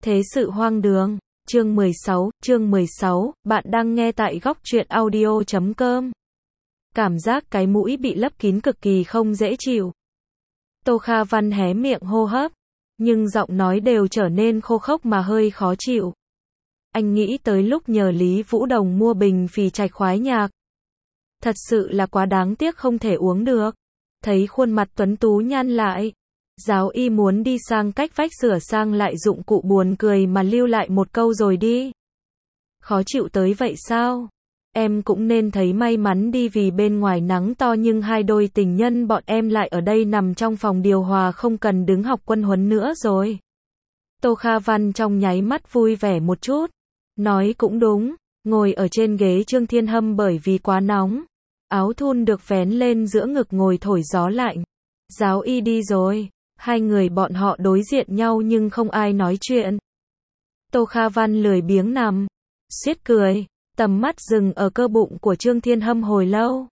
Thế sự hoang đường. Chương 16, bạn đang nghe tại góc truyện audio.com. Cảm giác cái mũi bị lấp kín cực kỳ không dễ chịu. Tô Kha Văn hé miệng hô hấp, nhưng giọng nói đều trở nên khô khốc mà hơi khó chịu. Anh nghĩ tới lúc nhờ Lý Vũ Đồng mua bình phì trạch khoái nhạc. Thật sự là quá đáng tiếc không thể uống được. Thấy khuôn mặt tuấn tú nhăn lại. Giáo y muốn đi sang cách vách sửa sang lại dụng cụ, buồn cười mà lưu lại một câu rồi đi. Khó chịu tới vậy sao? Em cũng nên thấy may mắn đi, vì bên ngoài nắng to nhưng hai đôi tình nhân bọn em lại ở đây nằm trong phòng điều hòa, không cần đứng học quân huấn nữa rồi. Tô Kha Văn trong nháy mắt vui vẻ một chút. Nói cũng đúng, ngồi ở trên ghế Trương Thiên Hâm bởi vì quá nóng. Áo thun được vén lên giữa ngực ngồi thổi gió lạnh. Giáo y đi rồi. Hai người bọn họ đối diện nhau nhưng không ai nói chuyện. Tô Kha Văn lười biếng nằm, suýt cười, tầm mắt dừng ở cơ bụng của Trương Thiên Hâm hồi lâu.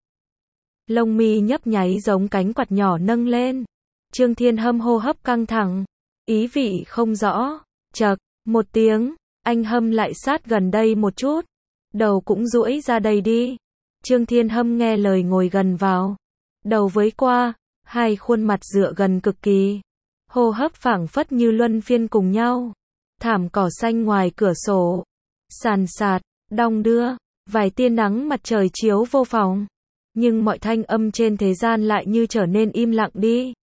Lông mi nhấp nháy giống cánh quạt nhỏ nâng lên. Trương Thiên Hâm hô hấp căng thẳng, ý vị không rõ. Chậc, một tiếng, anh Hâm lại sát gần đây một chút. Đầu cũng duỗi ra đây đi. Trương Thiên Hâm nghe lời ngồi gần vào. Đầu với qua. Hai khuôn mặt dựa gần cực kỳ. Hô hấp phảng phất như luân phiên cùng nhau. Thảm cỏ xanh ngoài cửa sổ. Sàn sạt, đong đưa. Vài tia nắng mặt trời chiếu vô phòng. Nhưng mọi thanh âm trên thế gian lại như trở nên im lặng đi.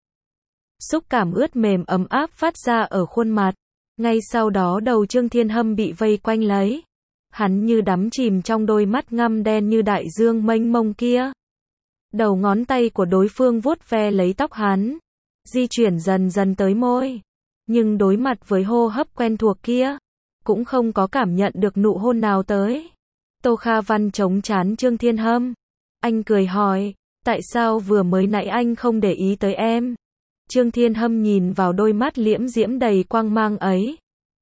Xúc cảm ướt mềm ấm áp phát ra ở khuôn mặt. Ngay sau đó đầu Trương Thiên Hâm bị vây quanh lấy. Hắn như đắm chìm trong đôi mắt ngăm đen như đại dương mênh mông kia. Đầu ngón tay của đối phương vuốt ve lấy tóc hắn, di chuyển dần dần tới môi. Nhưng đối mặt với hô hấp quen thuộc kia, cũng không có cảm nhận được nụ hôn nào tới. Tô Kha Văn chống trán Trương Thiên Hâm. Anh cười hỏi, tại sao vừa mới nãy anh không để ý tới em? Trương Thiên Hâm nhìn vào đôi mắt liễm diễm đầy quang mang ấy.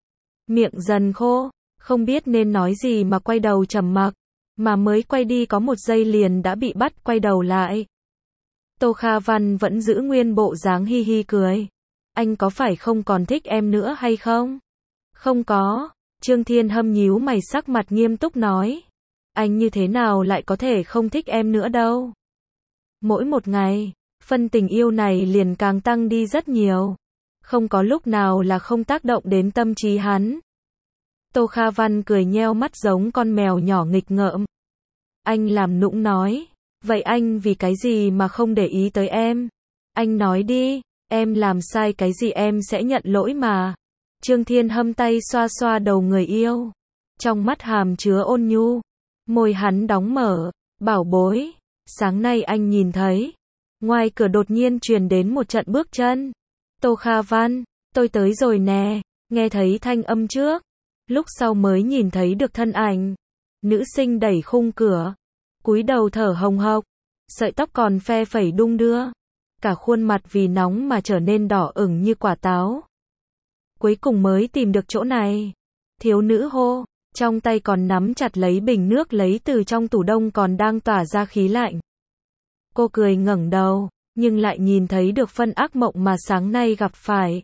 Miệng dần khô, không biết nên nói gì mà quay đầu trầm mặc. Mà mới quay đi có một giây liền đã bị bắt quay đầu lại. Tô Kha Văn vẫn giữ nguyên bộ dáng hi hi cười. Anh có phải không còn thích em nữa hay không? Không có. Trương Thiên Hâm nhíu mày, sắc mặt nghiêm túc nói. Anh như thế nào lại có thể không thích em nữa đâu. Mỗi một ngày, phân tình yêu này liền càng tăng đi rất nhiều. Không có lúc nào là không tác động đến tâm trí hắn. Tô Kha Văn cười nheo mắt giống con mèo nhỏ nghịch ngợm. Anh làm nũng nói, vậy anh vì cái gì mà không để ý tới em? Anh nói đi, em làm sai cái gì em sẽ nhận lỗi mà. Trương Thiên Hâm tay xoa xoa đầu người yêu. Trong mắt hàm chứa ôn nhu. Môi hắn đóng mở, bảo bối, sáng nay anh nhìn thấy. Ngoài cửa đột nhiên truyền đến một trận bước chân. Tô Kha Văn, tôi tới rồi nè, nghe thấy thanh âm trước. Lúc sau mới nhìn thấy được thân ảnh. Nữ sinh đẩy khung cửa, cúi đầu thở hồng hộc, sợi tóc còn phe phẩy đung đưa. Cả khuôn mặt vì nóng mà trở nên đỏ ửng như quả táo. Cuối cùng mới tìm được chỗ này. Thiếu nữ hô, trong tay còn nắm chặt lấy bình nước lấy từ trong tủ đông còn đang tỏa ra khí lạnh. Cô cười ngẩng đầu, nhưng lại nhìn thấy được phân ác mộng mà sáng nay gặp phải.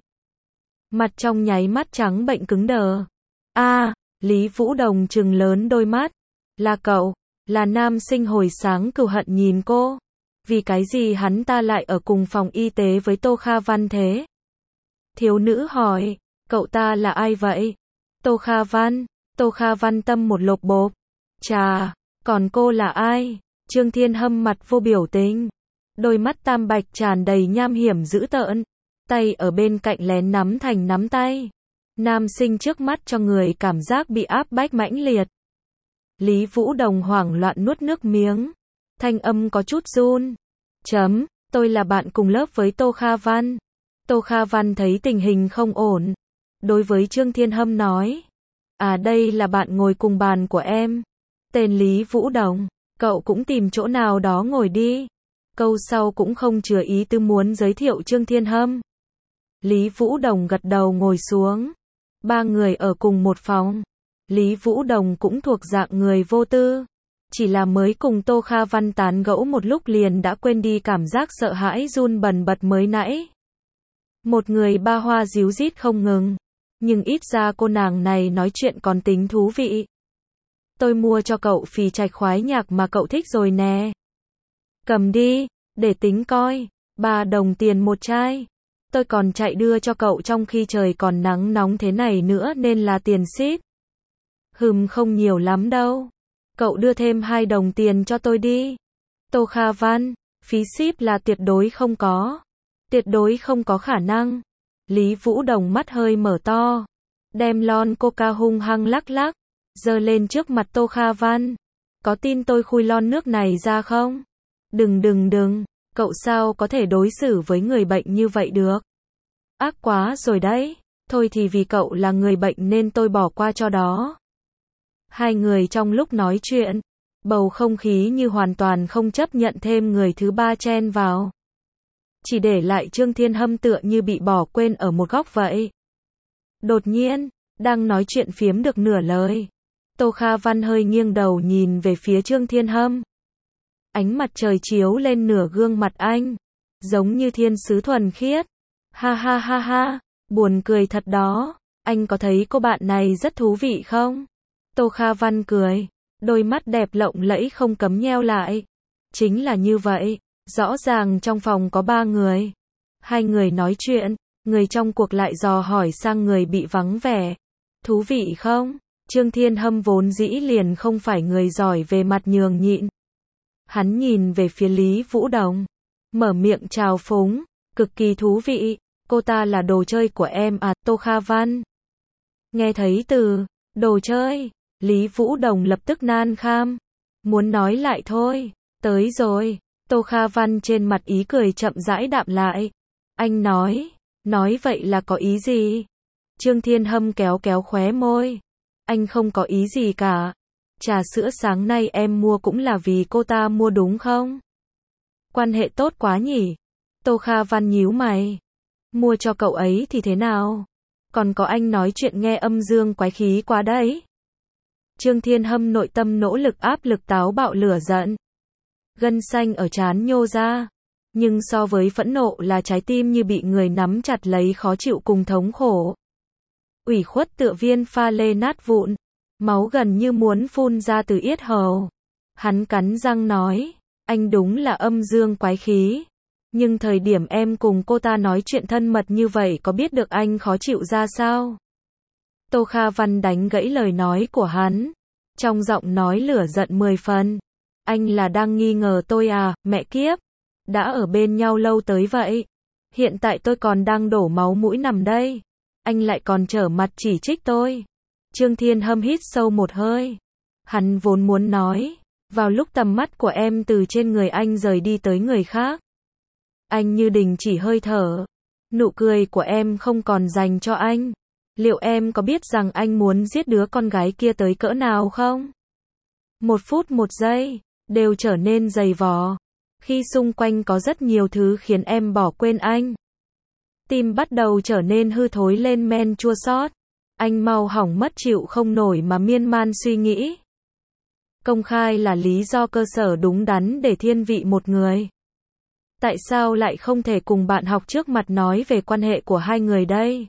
Mặt trong nháy mắt trắng bệnh cứng đờ. Lý Vũ Đồng trừng lớn đôi mắt. Là cậu, là nam sinh hồi sáng cừu hận nhìn cô. Vì cái gì hắn ta lại ở cùng phòng y tế với Tô Kha Văn thế? Thiếu nữ hỏi, cậu ta là ai vậy? Tô Kha Văn tâm một lộp bộp. Chà, còn cô là ai? Trương Thiên Hâm mặt vô biểu tình. Đôi mắt tam bạch tràn đầy nham hiểm dữ tợn. Tay ở bên cạnh lén nắm thành nắm tay. Nam sinh trước mắt cho người cảm giác bị áp bách mãnh liệt. Lý Vũ Đồng hoảng loạn nuốt nước miếng. Thanh âm có chút run. Tôi là bạn cùng lớp với Tô Kha Văn. Tô Kha Văn thấy tình hình không ổn. Đối với Trương Thiên Hâm nói. Đây là bạn ngồi cùng bàn của em. Tên Lý Vũ Đồng. Cậu cũng tìm chỗ nào đó ngồi đi. Câu sau cũng không chừa ý tư muốn giới thiệu Trương Thiên Hâm. Lý Vũ Đồng gật đầu ngồi xuống. Ba người ở cùng một phòng. Lý Vũ Đồng cũng thuộc dạng người vô tư. Chỉ là mới cùng Tô Kha Văn tán gẫu một lúc liền đã quên đi cảm giác sợ hãi run bần bật mới nãy. Một người ba hoa díu dít không ngừng. nhưng ít ra cô nàng này nói chuyện còn tính thú vị. Tôi mua cho cậu phì trạch khoái nhạc mà cậu thích rồi nè. Cầm đi, để tính coi, 3 đồng tiền một chai. Tôi còn chạy đưa cho cậu trong khi trời còn nắng nóng thế này nữa nên là tiền ship. Không nhiều lắm đâu. Cậu đưa thêm 2 đồng tiền cho tôi đi. Tô Kha Văn, phí ship là tuyệt đối không có. Tuyệt đối không có khả năng. Lý Vũ Đồng mắt hơi mở to. Đem lon coca hung hăng lắc lắc. Giơ lên trước mặt Tô Kha Văn. Có tin tôi khui lon nước này ra không? Đừng. Cậu sao có thể đối xử với người bệnh như vậy được? Ác quá rồi đấy. Thôi thì vì cậu là người bệnh nên tôi bỏ qua cho đó. Hai người trong lúc nói chuyện, bầu không khí như hoàn toàn không chấp nhận thêm người thứ ba chen vào. Chỉ để lại Trương Thiên Hâm tựa như bị bỏ quên ở một góc vậy. Đột nhiên, đang nói chuyện phiếm được nửa lời, Tô Kha Văn hơi nghiêng đầu nhìn về phía Trương Thiên Hâm. Ánh mặt trời chiếu lên nửa gương mặt anh, giống như thiên sứ thuần khiết. Ha, buồn cười thật đó, anh có thấy cô bạn này rất thú vị không? Tô Kha Văn cười, đôi mắt đẹp lộng lẫy không cấm nheo lại. Chính là như vậy, rõ ràng trong phòng có 3 người. 2 người nói chuyện, người trong cuộc lại dò hỏi sang người bị vắng vẻ. Thú vị không? Trương Thiên Hâm vốn dĩ liền không phải người giỏi về mặt nhường nhịn. Hắn nhìn về phía Lý Vũ Đồng, mở miệng chào phúng, cực kỳ thú vị, cô ta là đồ chơi của em à, Tô Kha Văn. Nghe thấy từ đồ chơi, Lý Vũ Đồng lập tức nan kham, muốn nói lại thôi, tới rồi. Tô Kha Văn trên mặt ý cười chậm rãi đạm lại. Anh nói vậy là có ý gì? Trương Thiên Hâm kéo khóe môi. Anh không có ý gì cả. Trà sữa sáng nay em mua cũng là vì cô ta mua đúng không? Quan hệ tốt quá nhỉ? Tô Kha Văn nhíu mày. Mua cho cậu ấy thì thế nào? Còn có anh nói chuyện nghe âm dương quái khí quá đấy. Trương Thiên Hâm nội tâm nỗ lực áp lực táo bạo lửa giận. Gân xanh ở trán nhô ra. Nhưng so với phẫn nộ là trái tim như bị người nắm chặt lấy khó chịu cùng thống khổ. Ủy khuất tựa viên pha lê nát vụn. Máu gần như muốn phun ra từ yết hầu. Hắn cắn răng nói, anh đúng là âm dương quái khí. Nhưng thời điểm em cùng cô ta nói chuyện thân mật như vậy có biết được anh khó chịu ra sao? Tô Kha Văn đánh gãy lời nói của hắn. Trong giọng nói lửa giận 10 phần. Anh là đang nghi ngờ tôi à, mẹ kiếp. Đã ở bên nhau lâu tới vậy. Hiện tại tôi còn đang đổ máu mũi nằm đây. Anh lại còn trở mặt chỉ trích tôi. Trương Thiên Hâm hít sâu một hơi. Hắn vốn muốn nói, vào lúc tầm mắt của em từ trên người anh rời đi tới người khác. Anh như đình chỉ hơi thở. Nụ cười của em không còn dành cho anh. Liệu em có biết rằng anh muốn giết đứa con gái kia tới cỡ nào không? 1 phút 1 giây, đều trở nên dày vò. Khi xung quanh có rất nhiều thứ khiến em bỏ quên anh. Tim bắt đầu trở nên hư thối lên men chua xót. Anh mau hỏng mất chịu không nổi mà miên man suy nghĩ. Công khai là lý do cơ sở đúng đắn để thiên vị một người. Tại sao lại không thể cùng bạn học trước mặt nói về quan hệ của hai người đây?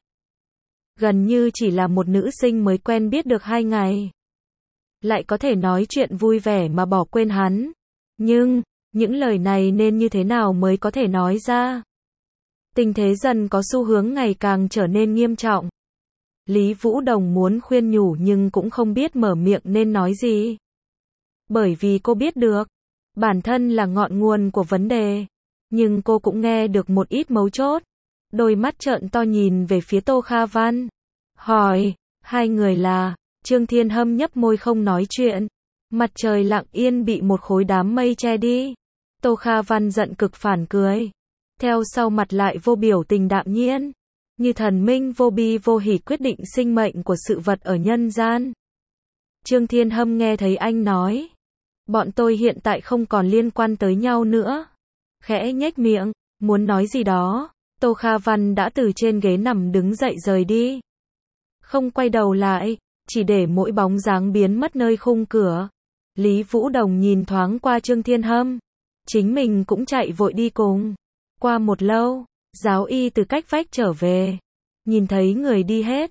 Gần như chỉ là một nữ sinh mới quen biết được 2 ngày. Lại có thể nói chuyện vui vẻ mà bỏ quên hắn. Nhưng, những lời này nên như thế nào mới có thể nói ra? Tình thế dần có xu hướng ngày càng trở nên nghiêm trọng. Lý Vũ Đồng muốn khuyên nhủ nhưng cũng không biết mở miệng nên nói gì. Bởi vì cô biết được, bản thân là ngọn nguồn của vấn đề. Nhưng cô cũng nghe được một ít mấu chốt. Đôi mắt trợn to nhìn về phía Tô Kha Văn. Hỏi, 2 người là, Trương Thiên Hâm nhấp môi không nói chuyện. Mặt trời lặng yên bị một khối đám mây che đi. Tô Kha Văn giận cực phản cười. Theo sau mặt lại vô biểu tình đạm nhiên. Như thần minh vô bi vô hỉ quyết định sinh mệnh của sự vật ở nhân gian. Trương Thiên Hâm nghe thấy anh nói. Bọn tôi hiện tại không còn liên quan tới nhau nữa. Khẽ nhếch miệng, muốn nói gì đó. Tô Kha Văn đã từ trên ghế nằm đứng dậy rời đi. Không quay đầu lại, chỉ để mỗi bóng dáng biến mất nơi khung cửa. Lý Vũ Đồng nhìn thoáng qua Trương Thiên Hâm. Chính mình cũng chạy vội đi cùng. Qua một lâu, giáo y từ cách vách trở về. Nhìn thấy người đi hết.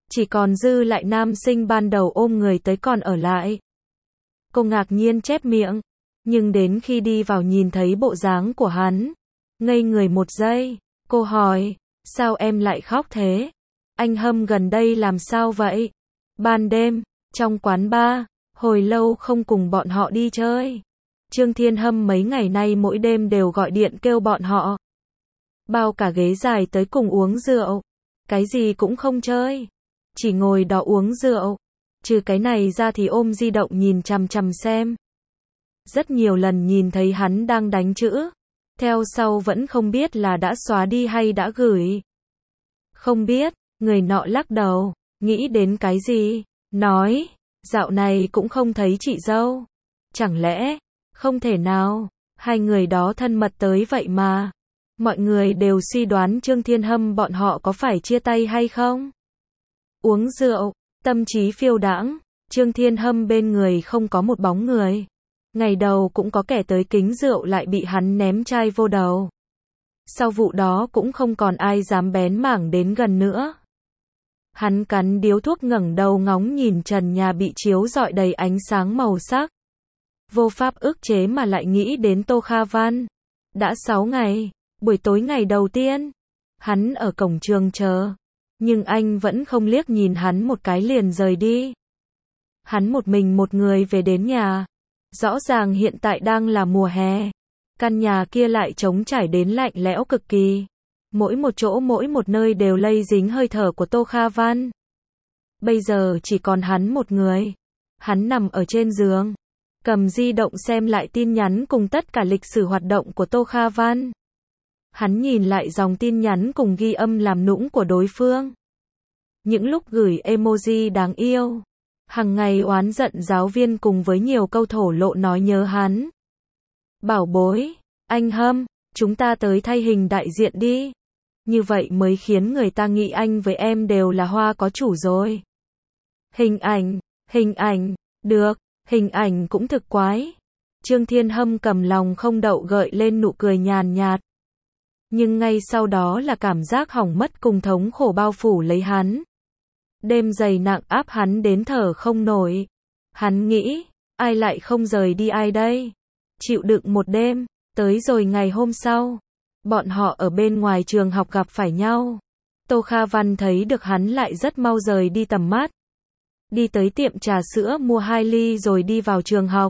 Chỉ còn dư lại nam sinh ban đầu ôm người tới còn ở lại. Cô ngạc nhiên chép miệng, nhưng đến khi đi vào nhìn thấy bộ dáng của hắn, ngây người một giây, cô hỏi, sao em lại khóc thế? Anh Hâm gần đây làm sao vậy? Ban đêm, trong quán bar, hồi lâu không cùng bọn họ đi chơi. Trương Thiên Hâm mấy ngày nay mỗi đêm đều gọi điện kêu bọn họ bao cả ghế dài tới cùng uống rượu. Cái gì cũng không chơi, chỉ ngồi đó uống rượu. Trừ cái này ra thì ôm di động nhìn chằm chằm xem. Rất nhiều lần nhìn thấy hắn đang đánh chữ, theo sau vẫn không biết là đã xóa đi hay đã gửi. Không biết, người nọ lắc đầu, nghĩ đến cái gì, nói, dạo này cũng không thấy chị dâu. Chẳng lẽ, không thể nào, hai người đó thân mật tới vậy mà. Mọi người đều suy đoán Trương Thiên Hâm bọn họ có phải chia tay hay không. Uống rượu, tâm trí phiêu đãng, Trương Thiên Hâm bên người không có một bóng người. Ngày đầu cũng có kẻ tới kính rượu lại bị hắn ném chai vô đầu. Sau vụ đó cũng không còn ai dám bén mảng đến gần nữa. Hắn cắn điếu thuốc ngẩng đầu ngóng nhìn trần nhà bị chiếu rọi đầy ánh sáng màu sắc. Vô pháp ức chế mà lại nghĩ đến Tô Kha Văn. Đã 6 ngày, buổi tối ngày đầu tiên, hắn ở cổng trường chờ, nhưng anh vẫn không liếc nhìn hắn một cái liền rời đi. Hắn một mình một người về đến nhà. Rõ ràng hiện tại đang là mùa hè. Căn nhà kia lại trống trải đến lạnh lẽo cực kỳ. Mỗi một chỗ mỗi một nơi đều lây dính hơi thở của Tô Kha Văn. Bây giờ chỉ còn hắn một người. Hắn nằm ở trên giường, cầm di động xem lại tin nhắn cùng tất cả lịch sử hoạt động của Tô Kha Văn. Hắn nhìn lại dòng tin nhắn cùng ghi âm làm nũng của đối phương. Những lúc gửi emoji đáng yêu. Hằng ngày oán giận giáo viên cùng với nhiều câu thổ lộ nói nhớ hắn. Bảo bối, anh Hâm, chúng ta tới thay hình đại diện đi. Như vậy mới khiến người ta nghĩ anh với em đều là hoa có chủ rồi. Hình ảnh, được, hình ảnh cũng thực quái. Trương Thiên Hâm cầm lòng không đậu gợi lên nụ cười nhàn nhạt. Nhưng ngay sau đó là cảm giác hỏng mất cùng thống khổ bao phủ lấy hắn. Đêm dày nặng áp hắn đến thở không nổi. Hắn nghĩ, ai lại không rời đi ai đây? Chịu đựng một đêm, tới rồi ngày hôm sau, bọn họ ở bên ngoài trường học gặp phải nhau. Tô Kha Văn thấy được hắn lại rất mau rời đi tầm mắt. Đi tới tiệm trà sữa mua 2 ly rồi đi vào trường học.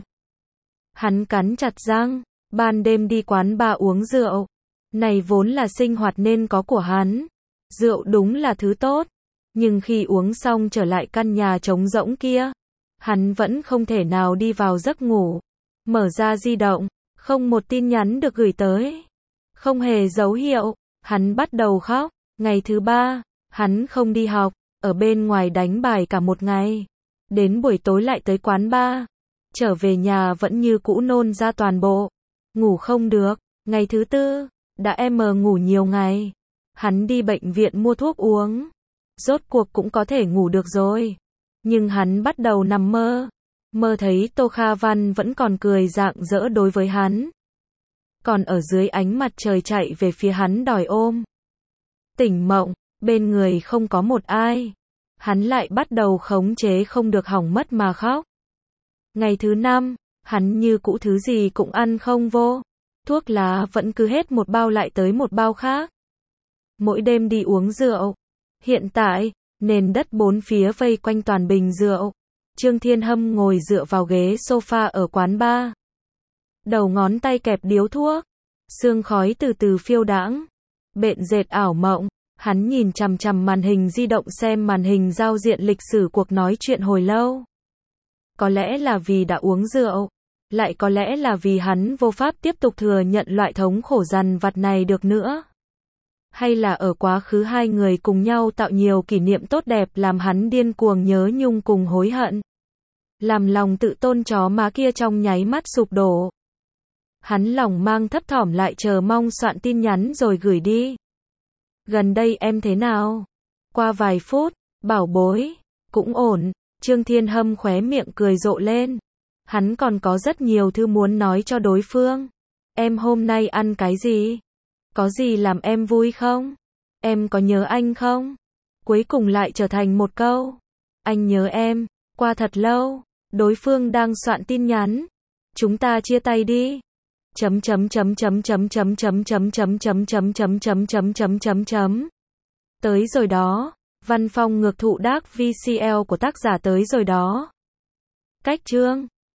Hắn cắn chặt răng, ban đêm đi quán bar uống rượu. Này vốn là sinh hoạt nên có của hắn. Rượu đúng là thứ tốt. Nhưng khi uống xong trở lại căn nhà trống rỗng kia, hắn vẫn không thể nào đi vào giấc ngủ. Mở ra di động, không một tin nhắn được gửi tới. Không hề dấu hiệu, hắn bắt đầu khóc. Ngày thứ 3, hắn không đi học, ở bên ngoài đánh bài cả một ngày. Đến buổi tối lại tới quán bar. Trở về nhà vẫn như cũ nôn ra toàn bộ. Ngủ không được. Ngày thứ 4, đã ngủ nhiều ngày. Hắn đi bệnh viện mua thuốc uống. Rốt cuộc cũng có thể ngủ được rồi. Nhưng hắn bắt đầu nằm mơ. Mơ thấy Tô Kha Văn vẫn còn cười rạng rỡ đối với hắn. Còn ở dưới ánh mặt trời chạy về phía hắn đòi ôm. Tỉnh mộng, bên người không có một ai. Hắn lại bắt đầu khống chế không được hỏng mất mà khóc. Ngày thứ 5, hắn như cũ thứ gì cũng ăn không vô. Thuốc lá vẫn cứ hết một bao lại tới một bao khác. Mỗi đêm đi uống rượu. Hiện tại, nền đất bốn phía vây quanh toàn bình rượu. Trương Thiên Hâm ngồi dựa vào ghế sofa ở quán bar. Đầu ngón tay kẹp điếu thuốc. Sương khói từ từ phiêu đãng. Bện dệt ảo mộng. Hắn nhìn chằm chằm màn hình di động xem màn hình giao diện lịch sử cuộc nói chuyện hồi lâu. Có lẽ là vì đã uống rượu. Lại có lẽ là vì hắn vô pháp tiếp tục thừa nhận loại thống khổ dằn vặt này được nữa. Hay là ở quá khứ hai người cùng nhau tạo nhiều kỷ niệm tốt đẹp làm hắn điên cuồng nhớ nhung cùng hối hận. Làm lòng tự tôn chó má kia trong nháy mắt sụp đổ. Hắn lòng mang thấp thỏm lại chờ mong soạn tin nhắn rồi gửi đi. Gần đây em thế nào? Qua vài phút, bảo bối, cũng ổn. Trương Thiên Hâm khóe miệng cười rộ lên. Hắn còn có rất nhiều thứ muốn nói cho đối phương. Em hôm nay ăn cái gì? Có gì làm em vui không? Em có nhớ anh không? Cuối cùng lại trở thành một câu. Anh nhớ em, qua thật lâu. Đối phương đang soạn tin nhắn. Chúng ta chia tay đi. Chấm chấm chấm chấm chấm chấm chấm chấm chấm chấm chấm chấm chấm chấm chấm chấm chấm. Tới rồi đó. Văn phòng ngược thụ đác VCL của tác giả tới rồi đó. Cách chương